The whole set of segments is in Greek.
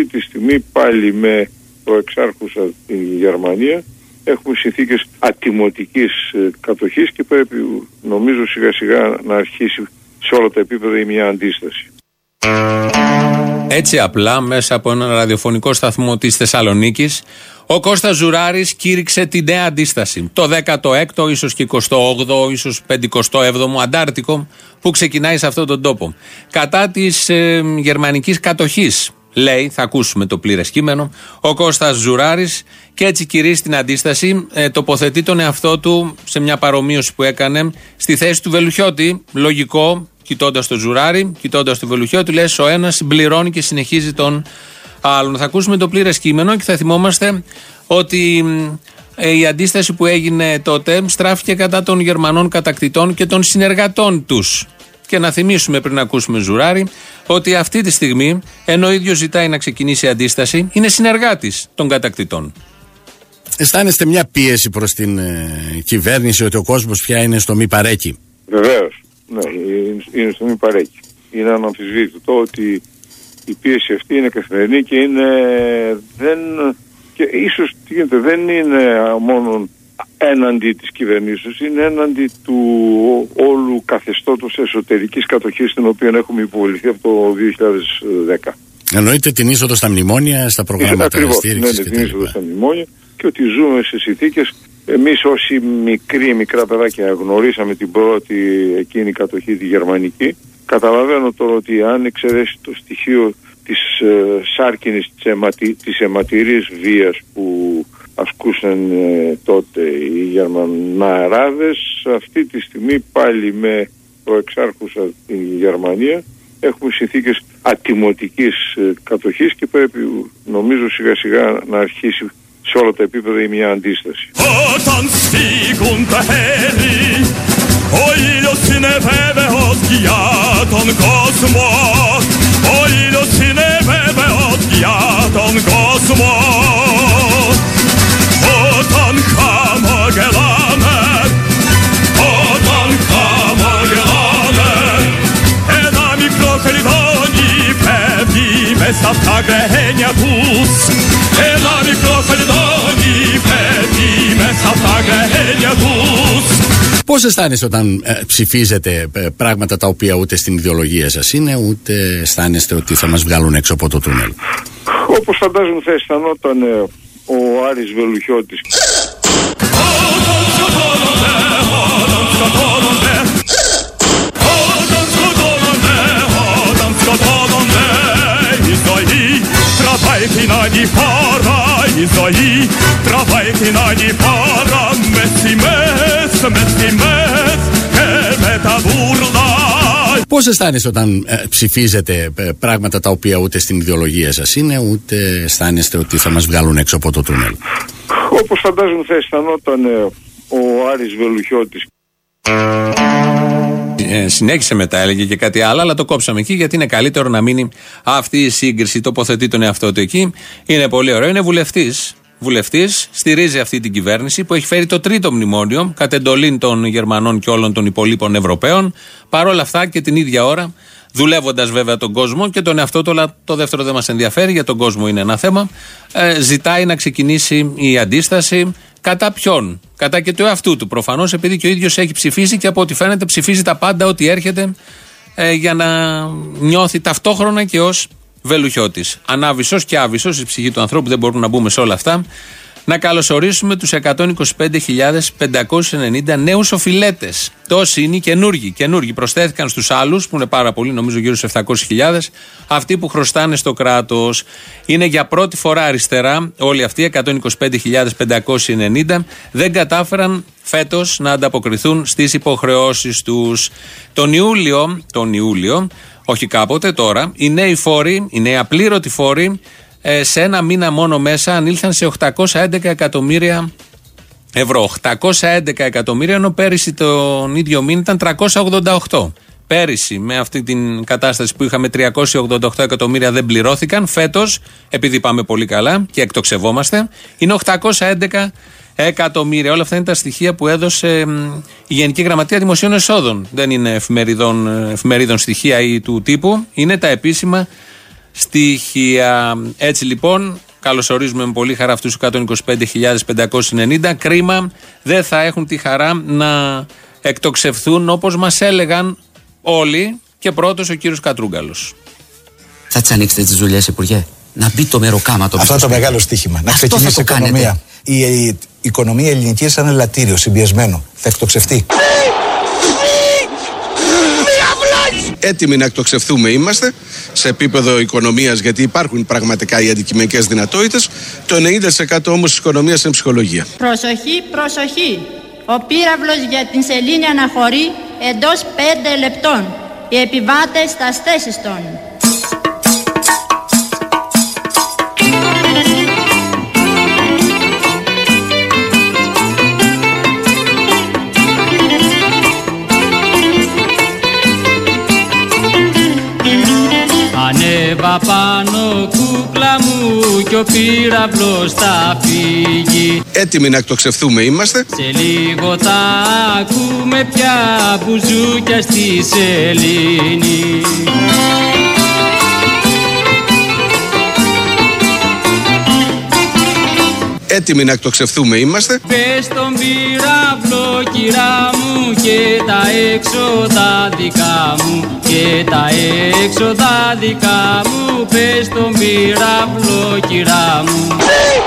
αυτή τη στιγμή πάλι με προεξάρχουσα τη Γερμανία έχουμε συνθήκες ατιμωτικής κατοχής και πρέπει, νομίζω, σιγά σιγά να αρχίσει σε όλα τα επίπεδα μια αντίσταση. Έτσι απλά, μέσα από ένα ραδιοφωνικό σταθμό της Θεσσαλονίκης, ο Κώστας Ζουράρης κήρυξε τη νέα αντίσταση. Το 16ο, ίσως και 28ο, ίσως 57ο αντάρτικο που ξεκινάει σε αυτόν τον τόπο. Κατά της γερμανικής κατοχής, λέει, θα ακούσουμε το πλήρες κείμενο, ο Κώστας Ζουράρης, και έτσι κηρύσσει την αντίσταση. Τοποθετεί τον εαυτό του σε μια παρομοίωση που έκανε στη θέση του Βελουχιώτη. Λογικό, κοιτώντας τον Ζουράρη, κοιτώντας τον Βελουχιώτη, λες ο ένας συμπληρώνει και συνεχίζει τον άλλον. Θα ακούσουμε το πλήρες κείμενο και θα θυμόμαστε ότι η αντίσταση που έγινε τότε στράφηκε κατά των Γερμανών κατακτητών και των συνεργατών τους. Και να θυμίσουμε πριν ακούσουμε Ζουράρη ότι αυτή τη στιγμή, ενώ ο ίδιος ζητάει να ξεκινήσει η αντίσταση, είναι συνεργάτης των κατακτητών. Αισθάνεστε μια πίεση προς την κυβέρνηση ότι ο κόσμος πια είναι στο μη παρέκει? Βεβαίως, ναι, είναι στο μη παρέκει. Είναι αναμφισβήτητο ότι η πίεση αυτή είναι καθημερινή και και ίσως δεν είναι μόνο έναντι της κυβερνήσεως, είναι έναντι του όλου καθεστώτος εσωτερικής κατοχής στην οποία έχουμε υποβοληθεί από το 2010. Εννοείται την είσοδο στα μνημόνια, στα προγράμματα στήριξης? Ναι, την είσοδο στα μνημόνια, και ότι ζούμε σε συνθήκες. Εμείς όσοι μικρά παιδάκια γνωρίσαμε την πρώτη εκείνη κατοχή, τη γερμανική, καταλαβαίνω τώρα ότι αν εξαιρέσει το στοιχείο της σάρκινης, της αιματηρής βίας που ασκούσαν τότε οι Γερμαναράδες, αυτή τη στιγμή πάλι με προεξάρχουσα τη Γερμανία έχουμε συνθήκες ατιμωτικής κατοχής και πρέπει, νομίζω, σιγά σιγά να αρχίσει σε όλα τα επίπεδα μια αντίσταση. Πώς αισθάνεστε όταν ψηφίζετε πράγματα τα οποία ούτε στην ιδεολογία σας είναι, ούτε αισθάνεστε ότι θα μας βγάλουν έξω από το τούνελ? Όπως φαντάζομαι θα αισθανόταν ο Άρης Βελουχιώτης. Πώς αισθάνεστε όταν ψηφίζετε πράγματα τα οποία ούτε στην ιδεολογία σας είναι, ούτε αισθάνεστε ότι θα μας βγάλουν έξω από το τούνελ? Όπως φαντάζομαι θα αισθανόταν ο Άρης Βελουχιώτης. Συνέχισε μετά, έλεγε και κάτι άλλο, αλλά το κόψαμε εκεί γιατί είναι καλύτερο να μείνει αυτή η σύγκριση. Τοποθετεί τον εαυτό του εκεί. Είναι πολύ ωραίο. Είναι βουλευτής, στηρίζει αυτή την κυβέρνηση που έχει φέρει το τρίτο μνημόνιο κατ' εντολή των Γερμανών και όλων των υπολείπων Ευρωπαίων. Παρ' όλα αυτά και την ίδια ώρα, δουλεύοντας βέβαια τον κόσμο και τον εαυτό του, αλλά το δεύτερο δεν μας ενδιαφέρει, για τον κόσμο είναι ένα θέμα, ζητάει να ξεκινήσει η αντίσταση. Κατά ποιον? Κατά και του εαυτού του προφανώς, επειδή και ο ίδιος έχει ψηφίσει και από ό,τι φαίνεται ψηφίζει τα πάντα, ό,τι έρχεται, για να νιώθει ταυτόχρονα και ως Βελουχιώτης. Ανάβησος και άβυσος η ψυχή του ανθρώπου, δεν μπορούμε να μπούμε σε όλα αυτά. Να καλωσορίσουμε τους 125.590 νέους οφειλέτες. Τόσοι είναι οι καινούργοι. Προσθέθηκαν στους άλλους που είναι πάρα πολλοί, νομίζω γύρω στους 700.000, αυτοί που χρωστάνε στο κράτος. Είναι για πρώτη φορά αριστερά όλοι αυτοί, 125.590, δεν κατάφεραν φέτος να ανταποκριθούν στις υποχρεώσεις τους. Τον Ιούλιο, όχι κάποτε, τώρα, οι νέοι φόροι, οι νέοι απλήρωτοι φόροι, σε ένα μήνα μόνο μέσα ανήλθαν σε 811 εκατομμύρια ευρώ. 811 εκατομμύρια, ενώ πέρυσι τον ίδιο μήνα ήταν 388. Πέρυσι με αυτή την κατάσταση που είχαμε 388 εκατομμύρια δεν πληρώθηκαν. Φέτος, επειδή πάμε πολύ καλά και εκτοξευόμαστε, είναι 811 εκατομμύρια. Όλα αυτά είναι τα στοιχεία που έδωσε η Γενική Γραμματεία Δημοσίων Εσόδων. Δεν είναι εφημερίδων στοιχεία ή του τύπου, είναι τα επίσημα στοιχεία. Έτσι λοιπόν, καλωσορίζουμε με πολύ χαρά αυτούς τους 125.590. Κρίμα, δεν θα έχουν τη χαρά να εκτοξευθούν όπως μας έλεγαν όλοι, και πρώτος ο κύριος Κατρούγκαλος. Θα τις ανοίξετε τις δουλειές, Υπουργέ? Να μπει το μεροκάματο. Αυτό το μεγάλο στοίχημα. Να ξεκινήσει η οικονομία. Η οικονομία ελληνική σαν ελαττήριο, συμπιεσμένο. Θα εκτοξευτεί. Έτοιμοι να εκτοξευτούμε είμαστε σε επίπεδο οικονομίας, γιατί υπάρχουν πραγματικά οι αντικειμενικές δυνατότητες. Το 90% όμως της οικονομίας είναι ψυχολογία. Προσοχή, προσοχή. Ο πύραυλος για την σελήνη αναχωρεί εντός 5 λεπτών. Οι επιβάτες στας θέσεις των. Ανέβα πάνω κούκλα μου κι ο πύραυλος θα φύγει. Έτοιμοι να εκτοξευτούμε είμαστε. Σε λίγο θα ακούμε πια μπουζούκια στη σελήνη. Έτοιμοι να εκτοξευτούμε είμαστε. Πες τον πύραυλο, κυρά μου, και τα έξοδα δικά μου, και τα έξοδα δικά μου. Πες τον πύραυλο, κυρά μου.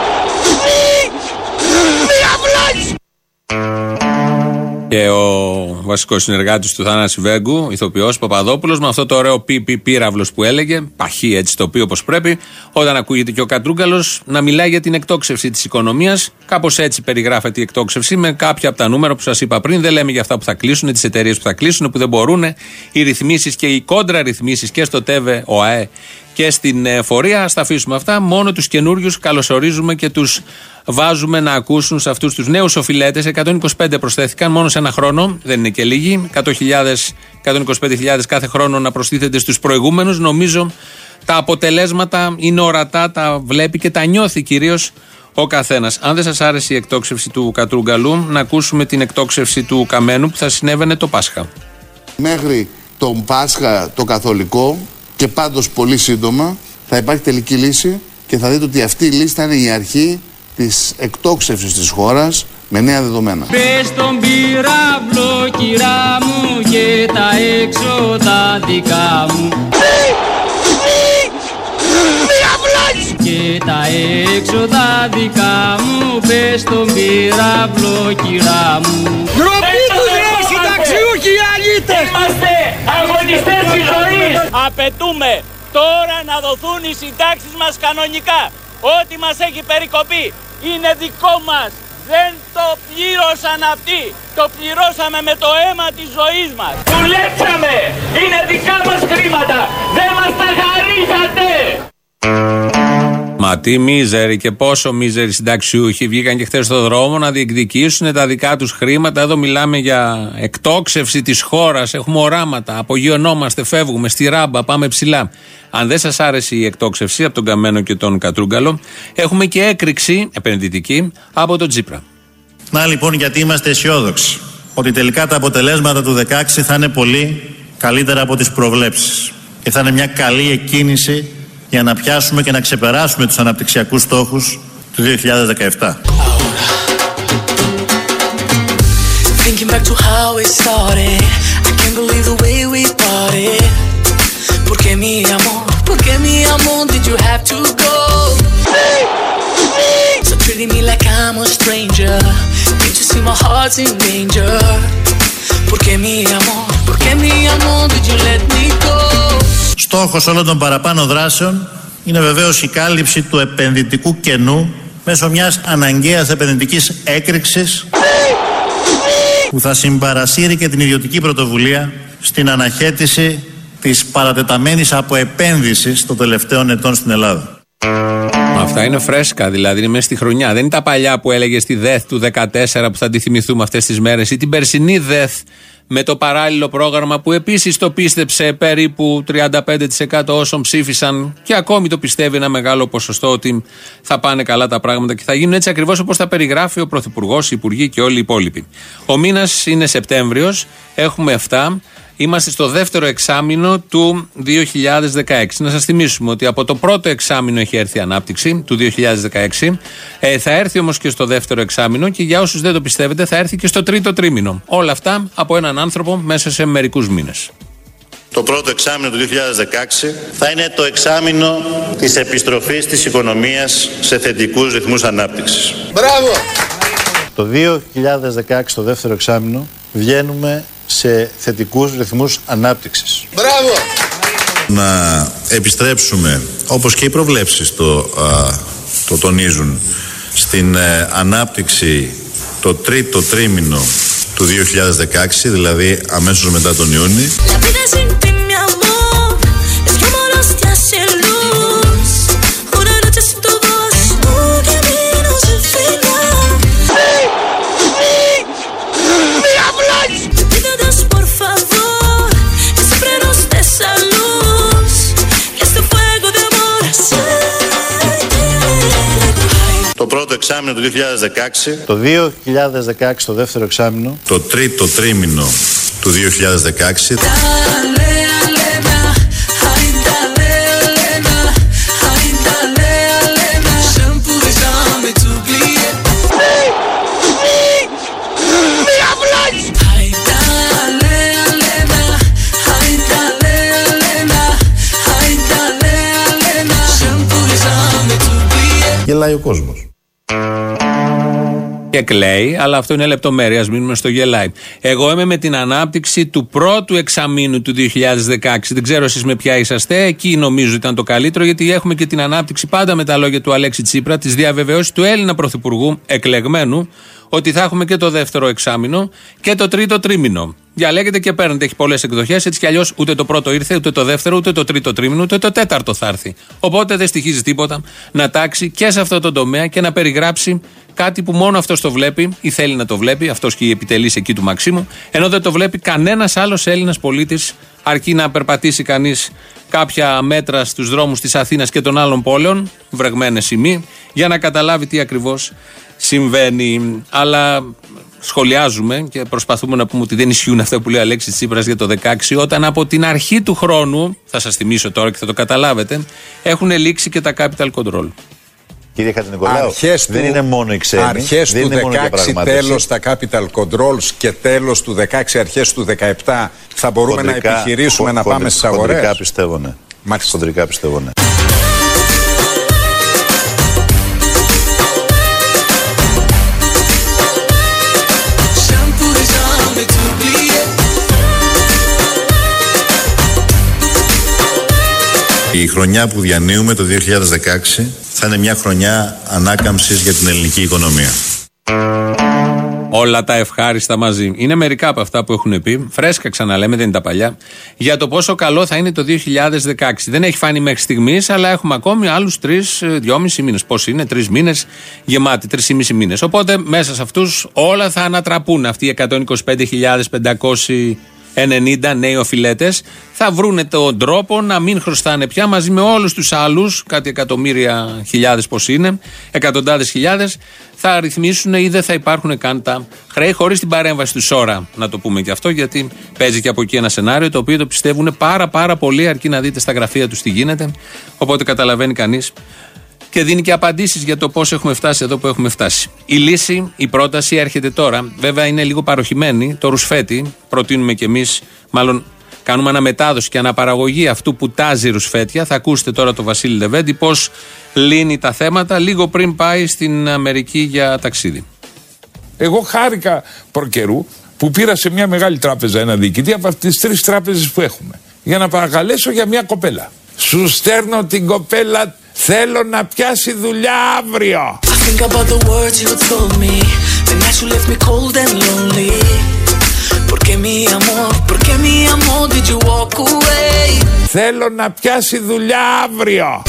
Και ο βασικός συνεργάτης του Θανάση Βέγκου, ηθοποιός Παπαδόπουλος, με αυτό το ωραίο πύραυλος που έλεγε, παχύ έτσι το πει όπως πρέπει, όταν ακούγεται και ο Κατρούγκαλος να μιλάει για την εκτόξευση της οικονομίας. Κάπως έτσι περιγράφεται η εκτόξευση, με κάποια από τα νούμερα που σας είπα πριν. Δεν λέμε για αυτά που θα κλείσουν, τις εταιρείες που θα κλείσουν, που δεν μπορούν, οι ρυθμίσεις και οι κόντρα ρυθμίσεις και στο ΤΕΒΕ, ΟΑΕ και στην εφορία. Ας τα αφήσουμε αυτά. Μόνο τους καινούριους καλωσορίζουμε και τους βάζουμε να ακούσουν σε αυτούς τους νέους οφειλέτες. 125 προσθέθηκαν μόνο σε ένα χρόνο, δεν είναι και λίγοι. 125.000 κάθε χρόνο να προστίθεται στους προηγούμενους. Νομίζω τα αποτελέσματα είναι ορατά, τα βλέπει και τα νιώθει κυρίως ο καθένας. Αν δεν σας άρεσε η εκτόξευση του Κατρούγκαλου, να ακούσουμε την εκτόξευση του Καμένου που θα συνέβαινε το Πάσχα. Μέχρι τον Πάσχα το καθολικό, και πάντως πολύ σύντομα θα υπάρχει τελική λύση και θα δείτε ότι αυτή η λύση θα είναι η αρχή της εκτόξευσης της χώρας με νέα δεδομένα. Πες τον πύραυλο, κυρά μου, και τα έξοδα δικά μου, και τα έξοδα δικά μου. Πες τον πύραυλο, κυρά μου. Ντροπή τους ρε συνταξιούχοι οι αλήτες! Είμαστε αγωνιστές της ζωής. Απαιτούμε τώρα να δοθούν οι συντάξεις μας κανονικά. Ό,τι μας έχει περικοπεί είναι δικό μας. Δεν το πλήρωσαν αυτοί. Το πληρώσαμε με το αίμα της ζωής μας. Δουλέψαμε. Είναι δικά μας χρήματα. Δεν μας τα χαρίσατε. Μα τι μίζεροι και πόσο μίζεροι συνταξιούχοι βγήκαν και χθες στο δρόμο να διεκδικήσουν τα δικά τους χρήματα. Εδώ μιλάμε για εκτόξευση της χώρας. Έχουμε οράματα. Απογειωνόμαστε, φεύγουμε στη ράμπα, πάμε ψηλά. Αν δεν σας άρεσε η εκτόξευση από τον Καμένο και τον Κατρούγκαλο, έχουμε και έκρηξη επενδυτική από τον Τσίπρα. Να λοιπόν, γιατί είμαστε αισιόδοξοι ότι τελικά τα αποτελέσματα του 2016 θα είναι πολύ καλύτερα από τις προβλέψεις και θα είναι μια καλή εκκίνηση για να πιάσουμε και να ξεπεράσουμε τους αναπτυξιακούς στόχους του 2017. Στόχος όλων των παραπάνω δράσεων είναι βεβαίως η κάλυψη του επενδυτικού κενού μέσω μιας αναγκαίας επενδυτικής έκρηξης που θα συμπαρασύρει και την ιδιωτική πρωτοβουλία στην αναχέτηση της παρατεταμένης αποεπένδυσης των τελευταίων ετών στην Ελλάδα. Αυτά είναι φρέσκα, δηλαδή είναι μέσα στη χρονιά. Δεν είναι τα παλιά που έλεγε στη ΔΕΘ του 2014 που θα τη θυμηθούμε αυτές τις μέρες, ή την περσινή ΔΕΘ με το παράλληλο πρόγραμμα που επίσης το πίστεψε περίπου 35% όσων ψήφισαν και ακόμη το πιστεύει ένα μεγάλο ποσοστό ότι θα πάνε καλά τα πράγματα και θα γίνουν έτσι ακριβώς όπως τα περιγράφει ο Πρωθυπουργός, οι Υπουργοί και όλοι οι υπόλοιποι. Ο μήνας είναι Σεπτέμβριος, έχουμε 7. Είμαστε στο δεύτερο εξάμηνο του 2016. Να σας θυμίσουμε ότι από το πρώτο εξάμηνο έχει έρθει η ανάπτυξη του 2016. Θα έρθει όμως και στο δεύτερο εξάμηνο και για όσους δεν το πιστεύετε θα έρθει και στο τρίτο τρίμηνο. Όλα αυτά από έναν άνθρωπο μέσα σε μερικούς μήνες. Το πρώτο εξάμηνο του 2016 θα είναι το εξάμηνο της επιστροφής της οικονομίας σε θετικούς ρυθμούς ανάπτυξης. Μπράβο! Το 2016, το δεύτερο εξάμηνο, βγαίνουμε σε θετικούς ρυθμούς ανάπτυξης. Μπράβο! Να επιστρέψουμε, όπως και οι προβλέψεις το τονίζουν, στην ανάπτυξη το τρίτο τρίμηνο του 2016, δηλαδή αμέσως μετά τον Ιούνιο. Το πρώτο εξάμηνο του 2016, το 2016 το δεύτερο εξάμηνο, το τρίτο τρίμηνο του 2016. Γελάει ο κόσμος. Και κλαίει, αλλά αυτό είναι λεπτομέρεια. Ας μείνουμε στο γελάει. Εγώ είμαι με την ανάπτυξη του πρώτου εξαμήνου του 2016. Δεν ξέρω εσείς με ποια είσαστε. Εκεί νομίζω ήταν το καλύτερο, γιατί έχουμε και την ανάπτυξη πάντα με τα λόγια του Αλέξη Τσίπρα, τις διαβεβαιώσεις του Έλληνα Πρωθυπουργού, εκλεγμένου, ότι θα έχουμε και το δεύτερο εξάμηνο και το τρίτο τρίμηνο. Διαλέγετε και παίρνετε, έχει πολλές εκδοχές. Έτσι κι αλλιώς ούτε το πρώτο ήρθε, ούτε το δεύτερο, ούτε το τρίτο τρίμηνο, ούτε το τέταρτο θα έρθει. Οπότε δεν στοιχίζει τίποτα να τάξει και σε αυτό το τομέα και να περιγράψει κάτι που μόνο αυτός το βλέπει ή θέλει να το βλέπει, αυτός και η επιτελής εκεί του Μαξίμου, ενώ δεν το βλέπει κανένας άλλος Έλληνας πολίτης, αρκεί να περπατήσει κανείς κάποια μέτρα στους δρόμους της Αθήνας και των άλλων πόλεων, βρεγμένες σημεί, για να καταλάβει τι ακριβώς συμβαίνει. Αλλά σχολιάζουμε και προσπαθούμε να πούμε ότι δεν ισχύουν αυτά που λέει ο Αλέξης Τσίπρας για το 2016, όταν από την αρχή του χρόνου, θα σας θυμίσω τώρα και θα το καταλάβετε, έχουν λήξει και τα capital control. Κύριε Χατζηνικολάου, δεν είναι μόνο οι ξένοι. Αρχές του 2016 τέλος τα capital controls και τέλος του 2016 αρχές του 2017 θα μπορούμε να επιχειρήσουμε να πάμε στις αγορές. Χοντρικά πιστεύω ναι. Χοντρικά πιστεύω ναι. Η χρονιά που διανύουμε το 2016 θα είναι μια χρονιά ανάκαμψης για την ελληνική οικονομία. Όλα τα ευχάριστα μαζί. Είναι μερικά από αυτά που έχουν πει, φρέσκα ξαναλέμε, δεν είναι τα παλιά, για το πόσο καλό θα είναι το 2016. Δεν έχει φάνει μέχρι στιγμής, αλλά έχουμε ακόμη άλλους 3-2,5 μήνες. Πώς είναι, 3 μήνες γεμάτοι, 3,5 μήνες. Οπότε μέσα σε αυτούς όλα θα ανατραπούν. Αυτοί οι 125.590 νέοι οφειλέτες θα βρούνε τον τρόπο να μην χρωστάνε πια μαζί με όλους τους άλλους, κάτι εκατομμύρια χιλιάδες πως είναι, εκατοντάδες χιλιάδες, θα ρυθμίσουν ή δεν θα υπάρχουν καν τα χρέη, χωρίς την παρέμβαση του ΣΟΡΑ, να το πούμε και αυτό, γιατί παίζει και από εκεί ένα σενάριο το οποίο το πιστεύουν πάρα πολύ, αρκεί να δείτε στα γραφεία τους τι γίνεται, οπότε καταλαβαίνει κανείς και δίνει και απαντήσεις για το πώς έχουμε φτάσει εδώ που έχουμε φτάσει. Η λύση, η πρόταση έρχεται τώρα. Βέβαια είναι λίγο παροχημένη. Το ρουσφέτη, προτείνουμε κι εμείς, μάλλον κάνουμε αναμετάδοση και αναπαραγωγή αυτού που τάζει ρουσφέτια. Θα ακούσετε τώρα το Βασίλη Λεβέντη πώς λύνει τα θέματα λίγο πριν πάει στην Αμερική για ταξίδι. Εγώ χάρηκα προκαιρού που πήρα σε μια μεγάλη τράπεζα ένα διοικητή από τις 3 τράπεζες που έχουμε για να παρακαλέσω για μια κοπέλα. Σου στέρνω την κοπέλα. Θέλω να πιάσει δουλειά αύριο. Θέλω να πιάσει δουλειά αύριο.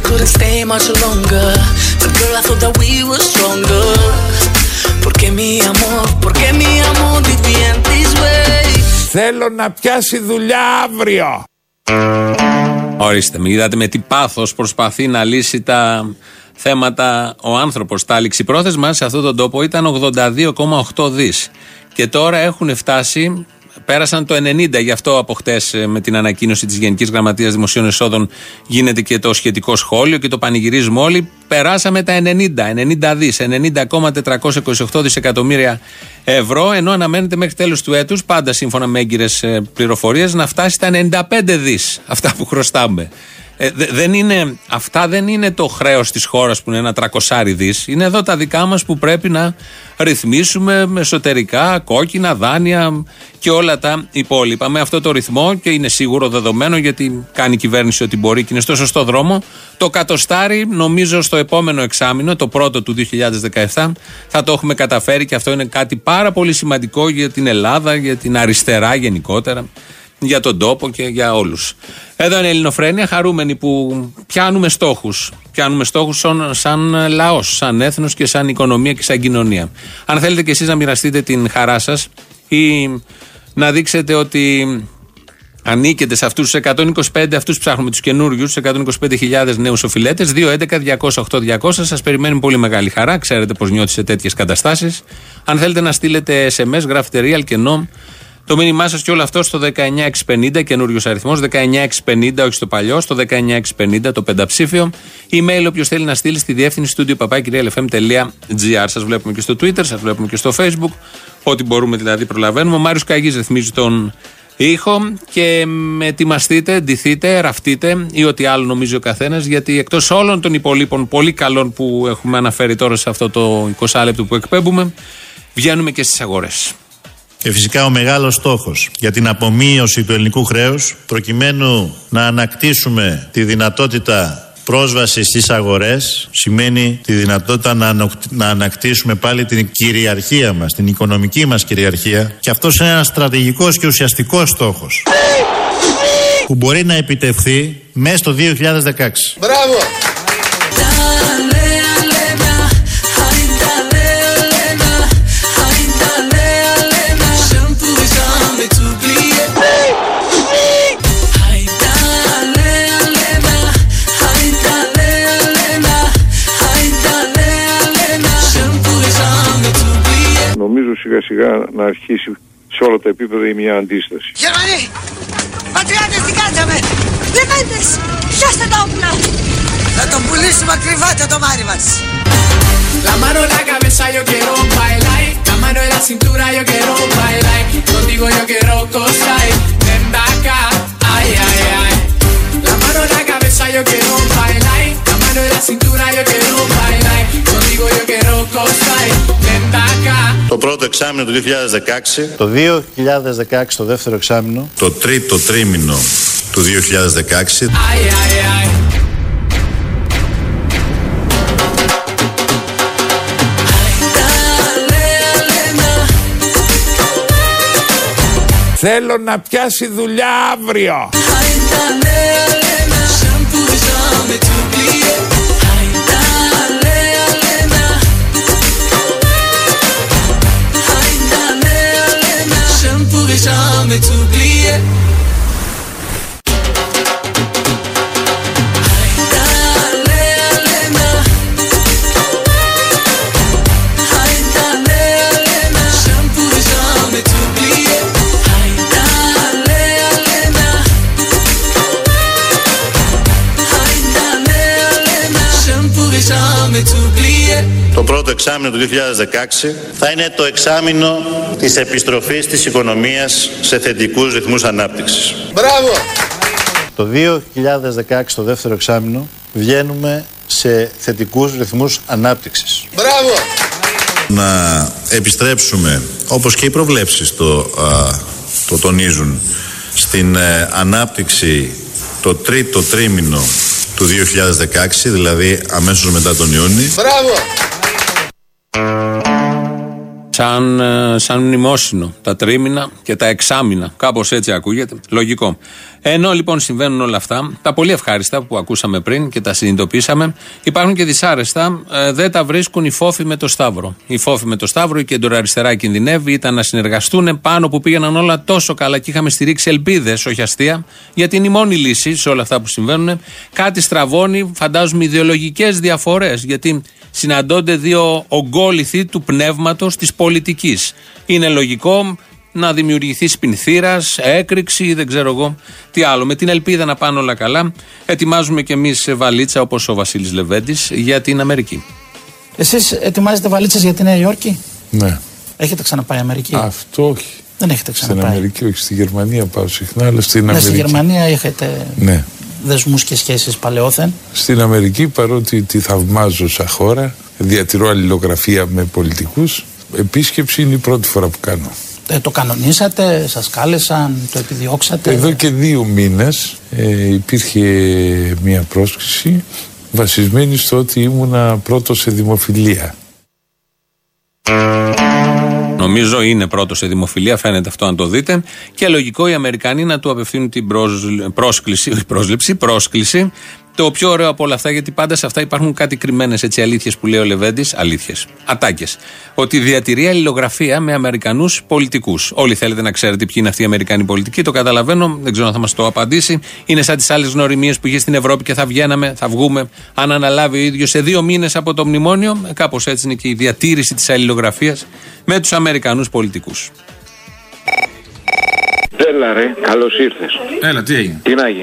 Θέλω να πιάσει δουλειά αύριο. Ορίστε, μην είδατε με τι πάθος προσπαθεί να λύσει τα θέματα ο άνθρωπος. Τα ληξιπρόθεσμα σε αυτόν τον τόπο ήταν 82,8 δις. Και τώρα έχουν φτάσει Πέρασαν το 90, γι' αυτό από χτες με την ανακοίνωση της Γενικής Γραμματείας Δημοσίων Εσόδων γίνεται και το σχετικό σχόλιο και το πανηγυρίζουμε όλοι. Περάσαμε τα 90 δις, 90,428 δισεκατομμύρια ευρώ, ενώ αναμένεται μέχρι τέλος του έτους, πάντα σύμφωνα με έγκυρες πληροφορίες, να φτάσει στα 95 δις αυτά που χρωστάμε. Αυτά δεν είναι το χρέος της χώρας που είναι ένα 300 δις. Είναι εδώ τα δικά μας που πρέπει να ρυθμίσουμε εσωτερικά, κόκκινα, δάνεια και όλα τα υπόλοιπα. Με αυτό το ρυθμό, και είναι σίγουρο δεδομένο γιατί κάνει η κυβέρνηση ό,τι μπορεί και είναι στο σωστό δρόμο, το κατοστάρι νομίζω στο επόμενο εξάμηνο, το πρώτο του 2017, θα το έχουμε καταφέρει και αυτό είναι κάτι πάρα πολύ σημαντικό για την Ελλάδα, για την αριστερά γενικότερα, για τον τόπο και για όλους. Εδώ είναι η Ελληνοφρένεια, χαρούμενοι που πιάνουμε στόχους. Πιάνουμε στόχους σαν λαός, σαν έθνος και σαν οικονομία και σαν κοινωνία. Αν θέλετε και εσείς να μοιραστείτε την χαρά σας ή να δείξετε ότι ανήκετε σε αυτούς τους 125, αυτούς ψάχνουμε τους καινούριους, τους 125.000 νέους οφειλέτες, 2.11.208.200, σας περιμένουμε πολύ μεγάλη χαρά, ξέρετε πως νιώθει σε τέτοιες καταστάσεις. Αν θέλετε να στείλετε SMS, γράφετε real και nom, το μήνυμά σας και όλο αυτό στο 19650, καινούριος αριθμός, 19650, όχι στο παλιό, στο 19650, το πενταψήφιο. Email όποιος θέλει να στείλει στη διεύθυνση studio@realfm.gr. Σας βλέπουμε και στο Twitter, σας βλέπουμε και στο Facebook, ό,τι μπορούμε δηλαδή προλαβαίνουμε. Ο Μάριος Καγής ρυθμίζει τον ήχο και ετοιμαστείτε, ντυθείτε, ραφτείτε ή ό,τι άλλο νομίζει ο καθένας, γιατί εκτός όλων των υπολείπων πολύ καλών που έχουμε αναφέρει τώρα σε αυτό το 20 λεπτό που εκπέμπουμε, βγαίνουμε και στις αγορές. Και φυσικά ο μεγάλος στόχος για την απομείωση του ελληνικού χρέους, προκειμένου να ανακτήσουμε τη δυνατότητα πρόσβαση στις αγορές, σημαίνει τη δυνατότητα να ανακτήσουμε πάλι την κυριαρχία μας, την οικονομική μας κυριαρχία, και αυτός είναι ένας στρατηγικός και ουσιαστικός στόχος που μπορεί να επιτευχθεί μέσα στο 2016. Μπράβο! Νομίζω σιγά σιγά να αρχίσει σε όλα τα επίπεδα η μια αντίσταση. Γερμανοί! Πατριώτες, τι κάτσαμε! Λεβέντες! Πιάστε τα όπλα! Θα τον πουλήσουμε ακριβά το μάρι μας! La mano en la cabeza yo quiero bailar, la mano en la cintura yo quiero bailar, contigo yo quiero gozar, ven acá, ay ay ay. La mano en la cabeza yo quiero bailar, la mano en la cintura yo quiero bailar, contigo yo quiero gozar, ven acá. Το πρώτο εξάμηνο του 2016, το 2016 το δεύτερο εξάμηνο, το τρίτο τρίμηνο του 2016. Ai, ai, ai. Θέλω να πιάσει δουλειά αύριο. Το πρώτο εξάμηνο του 2016 θα είναι το εξάμηνο της επιστροφής της οικονομίας σε θετικούς ρυθμούς ανάπτυξης. Μπράβο! Το 2016 το δεύτερο εξάμηνο βγαίνουμε σε θετικούς ρυθμούς ανάπτυξης. Μπράβο! Να επιστρέψουμε, όπως και οι προβλέψεις το τονίζουν, στην ανάπτυξη το τρίτο τρίμηνο του 2016, δηλαδή αμέσως μετά τον Ιούνιο. Μπράβο! Σαν μνημόσυνο, τα τρίμηνα και τα εξάμηνα. Κάπως έτσι ακούγεται. Λογικό. Ενώ λοιπόν συμβαίνουν όλα αυτά, τα πολύ ευχάριστα που ακούσαμε πριν και τα συνειδητοποίησαμε, υπάρχουν και δυσάρεστα. Δεν τα βρίσκουν οι φόφοι με το Σταύρο. Οι φόφοι με το Σταύρο, η κεντροαριστερά κινδυνεύει, ήταν να συνεργαστούν πάνω που πήγαιναν όλα τόσο καλά και είχαμε στηρίξει ελπίδες, όχι αστεία, γιατί είναι η μόνη λύση σε όλα αυτά που συμβαίνουν. Κάτι στραβώνει, φαντάζομαι, ιδεολογικές διαφορές, γιατί συναντώνται δύο ογκόληθοι του πνεύματος της πολιτικής. Είναι λογικό να δημιουργηθεί σπινθήρας, έκρηξη, δεν ξέρω εγώ τι άλλο. Με την ελπίδα να πάνε όλα καλά, ετοιμάζουμε κι εμείς βαλίτσα, όπως ο Βασίλης Λεβέντης, για την Αμερική. Εσείς ετοιμάζετε βαλίτσες για τη Νέα Υόρκη? Ναι. Έχετε ξαναπάει Αμερική? Αυτό όχι. Δεν έχετε ξαναπάει? Στην Αμερική όχι, στη Γερμανία πάω συχνά, αλλά στην Αμερική. Στη Γερμανία έχετε δεσμούς και σχέσεις παλαιόθεν? Στην Αμερική, παρότι τη θαυμάζω σαν χώρα, διατηρώ αλληλογραφία με πολιτικούς, επίσκεψη είναι η πρώτη φορά που κάνω. Το κανονίσατε, σας κάλεσαν, το επιδιώξατε? Εδώ και 2 μήνες υπήρχε μια πρόσκληση βασισμένη στο ότι ήμουνα πρώτος σε δημοφιλία. Νομίζω είναι πρώτος σε δημοφιλία, φαίνεται αυτό αν το δείτε. Και λογικό οι Αμερικανοί να του απευθύνουν την πρόσκληση. Το πιο ωραίο από όλα αυτά, γιατί πάντα σε αυτά υπάρχουν κάτι κρυμμένες αλήθειες που λέει ο Λεβέντης, αλήθειες, ατάκες. Ότι διατηρεί αλληλογραφία με Αμερικανούς πολιτικούς. Όλοι θέλετε να ξέρετε ποιοι είναι αυτοί οι Αμερικανοί πολιτικοί, το καταλαβαίνω, δεν ξέρω αν θα μας το απαντήσει. Είναι σαν τις άλλες γνωριμίες που είχε στην Ευρώπη και θα βγούμε, αν αναλάβει ο ίδιος σε 2 μήνες από το μνημόνιο. Κάπως έτσι είναι και η διατήρηση της αλληλογραφίας με τους Αμερικανούς πολιτικούς. Έλα ρε, καλώς ήρθες. Έλα, τι έγινε? Τι να γίνει?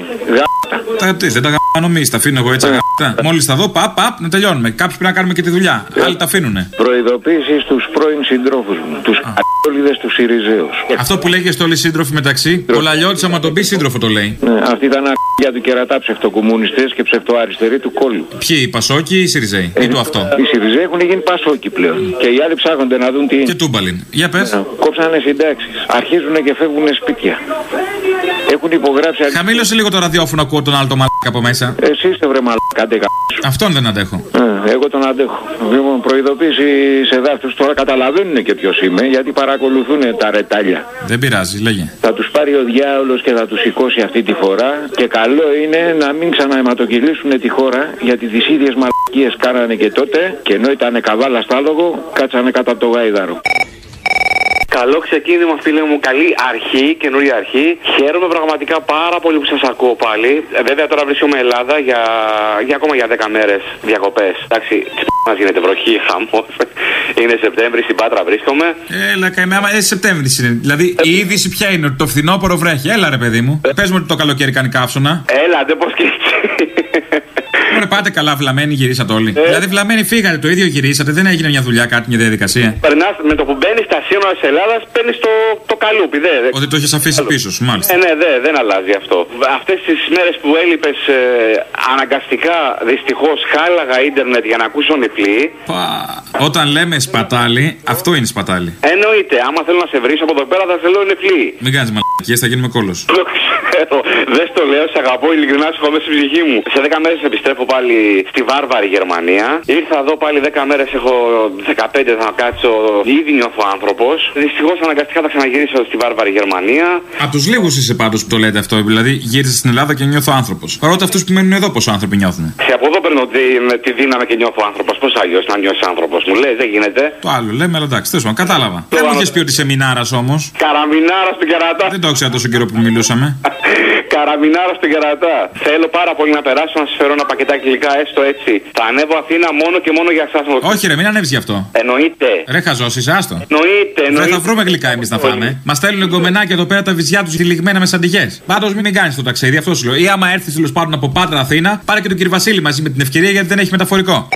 Δεν τα νομίζεις, τα αφήνω εγώ έτσι αγάπητα. Μόλις τα δω, να τελειώνουμε. Κάποιοι πρέπει να κάνουμε και τη δουλειά. Άλλοι τα αφήνουνε. Προειδοποίηση στους πρώην συντρόφους μου, τους ατόλιδες του Σιριζέους. Αυτό που λέγες όλοι σύντροφοι μεταξύ, ο Λαλιώτης άμα τον πει σύντροφο το λέει. Ναι, αυτή ήταν για του κερατά ψευτοκομμουνιστές και ψευτοαριστεροί του κόλλου. Ποιοι, οι Πασόκοι ή οι Σιριζέοι? Ή το αυτό? Οι Σιριζέοι έχουν γίνει Πασόκοι πλέον. Και οι άλλοι ψάχνονται να δουν τι. Και τούμπαλιν. Για πες. Κόψανε συντάξεις. Αρχίζουν και φεύγουν σπίτια. Έχουν υπογράψει. Χαμήλωσε λίγο το ραδιόφωνο, ακούω τον άλλο το μαλάκα από μέσα. Εσύ είστε βρε μαλάκα, άντε Αυτόν δεν αντέχω. Εγώ τον αντέχω. Λοιπόν, προειδοποίηση σε δάφτους, τώρα καταλαβαίνουν και ποιος είμαι, γιατί παρακολουθούν τα ρετάλια. Δεν πειράζει, λέγε. Θα τους πάρει ο διάολος και θα τους σηκώσει αυτή τη φορά. Και καλό είναι να μην ξανααιματοκυλήσουν τη χώρα, γιατί τις ίδιες μαλακίες κάνανε και τότε. Και ενώ ήταν καβάλα στάλογο, κάτσανε κατά το γάιδαρο. Καλό ξεκίνημα, φίλε μου. Καλή αρχή, καινούρια αρχή. Χαίρομαι πραγματικά πάρα πολύ που σας ακούω πάλι. Βέβαια, τώρα βρίσκομαι Ελλάδα για ακόμα για 10 μέρες διακοπές. Εντάξει, μας γίνεται βροχή, χαμός. Είναι Σεπτέμβρη, στην Πάτρα βρίσκομαι. Έλα, καημένα, Σεπτέμβρη είναι. Δηλαδή, η είδηση ποια είναι, ότι το φθινόπωρο βρέχει. Έλα, ρε παιδί μου. Πες μου ότι το καλοκαίρι κάνει καύσωνα. Έλα, δεν πως και έτσι. Ωραία, πάτε καλά, βλαμμένοι γυρίσατε όλοι. Δηλαδή, βλαμμένοι φύγατε, το ίδιο γυρίσατε, δεν έγινε μια δουλειά, κάτι, μια διαδικασία. Περνάς με το που μπαίνεις στα σύνορα της Ελλάδας, παίρνεις το καλούπι, Ότι το έχεις αφήσει πίσω σου, μάλιστα. Ναι, δεν αλλάζει αυτό. Αυτές τις μέρες που έλειπες, αναγκαστικά δυστυχώς χάλαγα ίντερνετ για να ακούσω νεπλή. Όταν λέμε σπατάλι, αυτό είναι σπατάλι. Εννοείται, άμα θέλω να σε βρίσω από εδώ πέρα, θα θέλω νεπλή. Μην κάνεις μαλακίες, θα γίνουμε κόλος. Το ξέρω, δεν στο λέω, σε αγαπώ, ειλικρινά σου έχω μέσα στην ψυχή μου. Σε 10 μέρες επιστρέφω πάλι στη βάρβαρη Γερμανία. Ήρθα εδώ πάλι 10 μέρες, έχω 15 θα κάτσω. Ήδη νιώθω άνθρωπος. Δυστυχώς αναγκαστικά θα ξαναγυρίσω στη βάρβαρη Γερμανία. Από τους λίγους είσαι πάντως που το λέτε αυτό. Δηλαδή γύρισα στην Ελλάδα και νιώθω άνθρωπος. Ρώτα αυτούς που μένουν εδώ πόσο άνθρωποι νιώθουν. Και από εδώ παίρνω τη δύναμη και νιώθω άνθρωπος. Πώς αλλιώς να νιώσεις άνθρωπος, μου λέει, δεν γίνεται. Το άλλο λέμε, αλλά εντάξει, τέλος πάντων, κατάλαβα. Δεν μου είχες πει ότι είσαι μινάρας όμως. Καραμινάρα στον κερατά. Δεν το ήξερα τόσο καιρό που μιλούσαμε. Καραμινάρα στον κερατά. Θέλω πάρα πολύ να περάσω να σας φέρω ένα πακετάκι υλικά, έστω έτσι. Θα ανέβω Αθήνα μόνο και μόνο για εσάς. Όχι, ρε, μην ανέβεις γι' αυτό. Εννοείται. Ρε, χαζός είσαι, άστο. Εννοείται. Δεν θα βρούμε γλυκά εμείς να φάμε. Μας στέλνουν γκομενάκια εδώ πέρα τα βυζιά τους τυλιγμένα με σαντιγές. Πάντως μην κάνεις το ταξίδι, αυτό σου λέω. Ή άμα έρθεις τέλος πάντων από Πάτρα Αθήνα, πάρε και τον κύριο Βασίλη μαζί με την ευκαιρία γιατί δεν έχει μεταφορικό.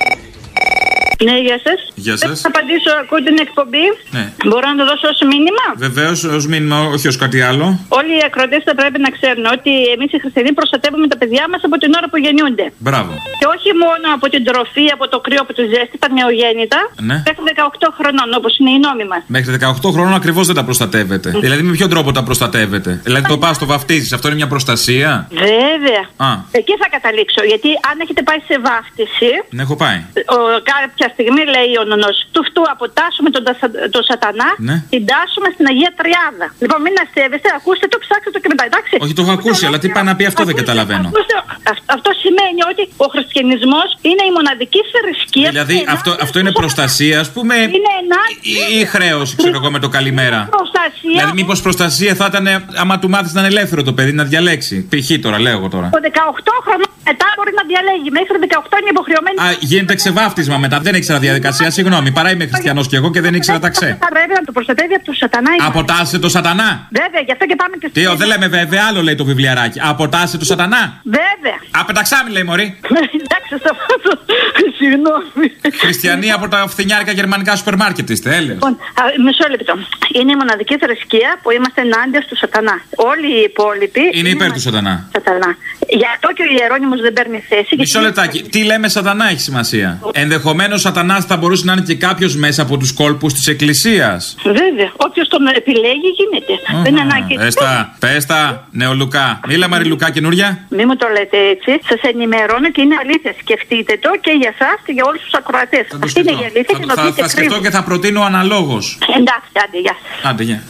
Ναι, γεια σας. Γεια σας. Θα απαντήσω, ακούω την εκπομπή. Ναι. Μπορώ να το δώσω ως μήνυμα. Βεβαίως, ως μήνυμα, όχι ως κάτι άλλο. Όλοι οι ακροατές θα πρέπει να ξέρουν ότι εμείς οι χριστιανοί προστατεύουμε τα παιδιά μας από την ώρα που γεννιούνται. Μπράβο. Και όχι μόνο από την τροφή, από το κρύο, από τη ζέστη, τα νεογέννητα. Ναι. Μέχρι 18 χρονών, όπως είναι οι νόμοι μας. Μέχρι 18 χρόνων ακριβώς δεν τα προστατεύετε. Δηλαδή, με ποιον τρόπο τα προστατεύετε? Δηλαδή, το πας, το βαφτίζεις, αυτό είναι μια προστασία. Βέβαια. Α. Εκεί θα καταλήξω. Γιατί αν έχετε πάει σε βάφτιση. Ναι, έχω πάει. Κάποια στιγμή λέει ο νονός του φτού αποτάσσουμε τον σατανά, ναι. Την τάσσουμε στην Αγία Τριάδα. Λοιπόν, μην αστεύεστε, ακούστε το, ψάξτε το και μετά, εντάξει. Όχι, το έχω ακούσει, αλλά τι πάει να πει αυτό δεν καταλαβαίνω. Αυτό σημαίνει ότι ο χριστιανός χριστιανισμός είναι η μοναδική θρησκεία. Δηλαδή αυτό είναι προστασία, ας πούμε. Είναι ή χρέωση, ξέρω εγώ, με το καλημέρα. Προστασία. Δηλαδή, μήπως προστασία θα ήταν άμα του μάθεις να είναι ελεύθερο το παιδί να διαλέξει. Π.χ. τώρα, λέω εγώ τώρα. Το 18 χρονών μετά μπορεί να διαλέγει. Μέχρι 18 είναι υποχρεωμένη. Γίνεται ξεβάφτισμα μετά. Δεν ήξερα διαδικασία. Συγγνώμη, παρά είμαι χριστιανός κι εγώ και δεν ήξερα τα ξέ. Θα πρέπει να το προστατεύει από τον σατανά. Αποτάσσε το σατανά. Βέβαια, γι' αυτό και πάμε και στο. Δεν λέμε βέβαια, άλλο λέει το βιβλιαράκι. Αποτάσσε το σατανά. Βέβαια. Απεταξάμι λέει μωρή. Εντάξει, σταμάτω. Συγγνώμη. Χριστιανοί από τα φθηνιάρικα γερμανικά σούπερ μάρκετ είστε, έλεος. Λοιπόν, μισό λεπτό. Είναι η μοναδική θρησκεία που είμαστε ενάντια του σατανά. Όλοι οι υπόλοιποι. Είναι υπέρ του σατανά. Γι' αυτό και ο Ιερώνυμος δεν παίρνει θέση. Μισό λεπτάκι. Τι λέμε σατανά έχει σημασία. Ενδεχομένως σατανάς θα μπορούσε να είναι και κάποιος μέσα από τους κόλπους της εκκλησίας. Βέβαια. Όποιος τον επιλέγει γίνεται. Δεν είναι ανάγκη. Πες τα, νεολουκά. Μίλα Μαριλουκά καινούρια. Μην μου το λέτε έτσι. Σας ενημερώνω και είναι αλήθεια. Σκεφτείτε το και για εσάς και για όλους τους ακροατές. Αυτή είναι η αλήθεια. Θα σκεφτώ και θα προτείνω αναλόγως. Εντάξει, άντε, γεια σας. Άντε, γεια.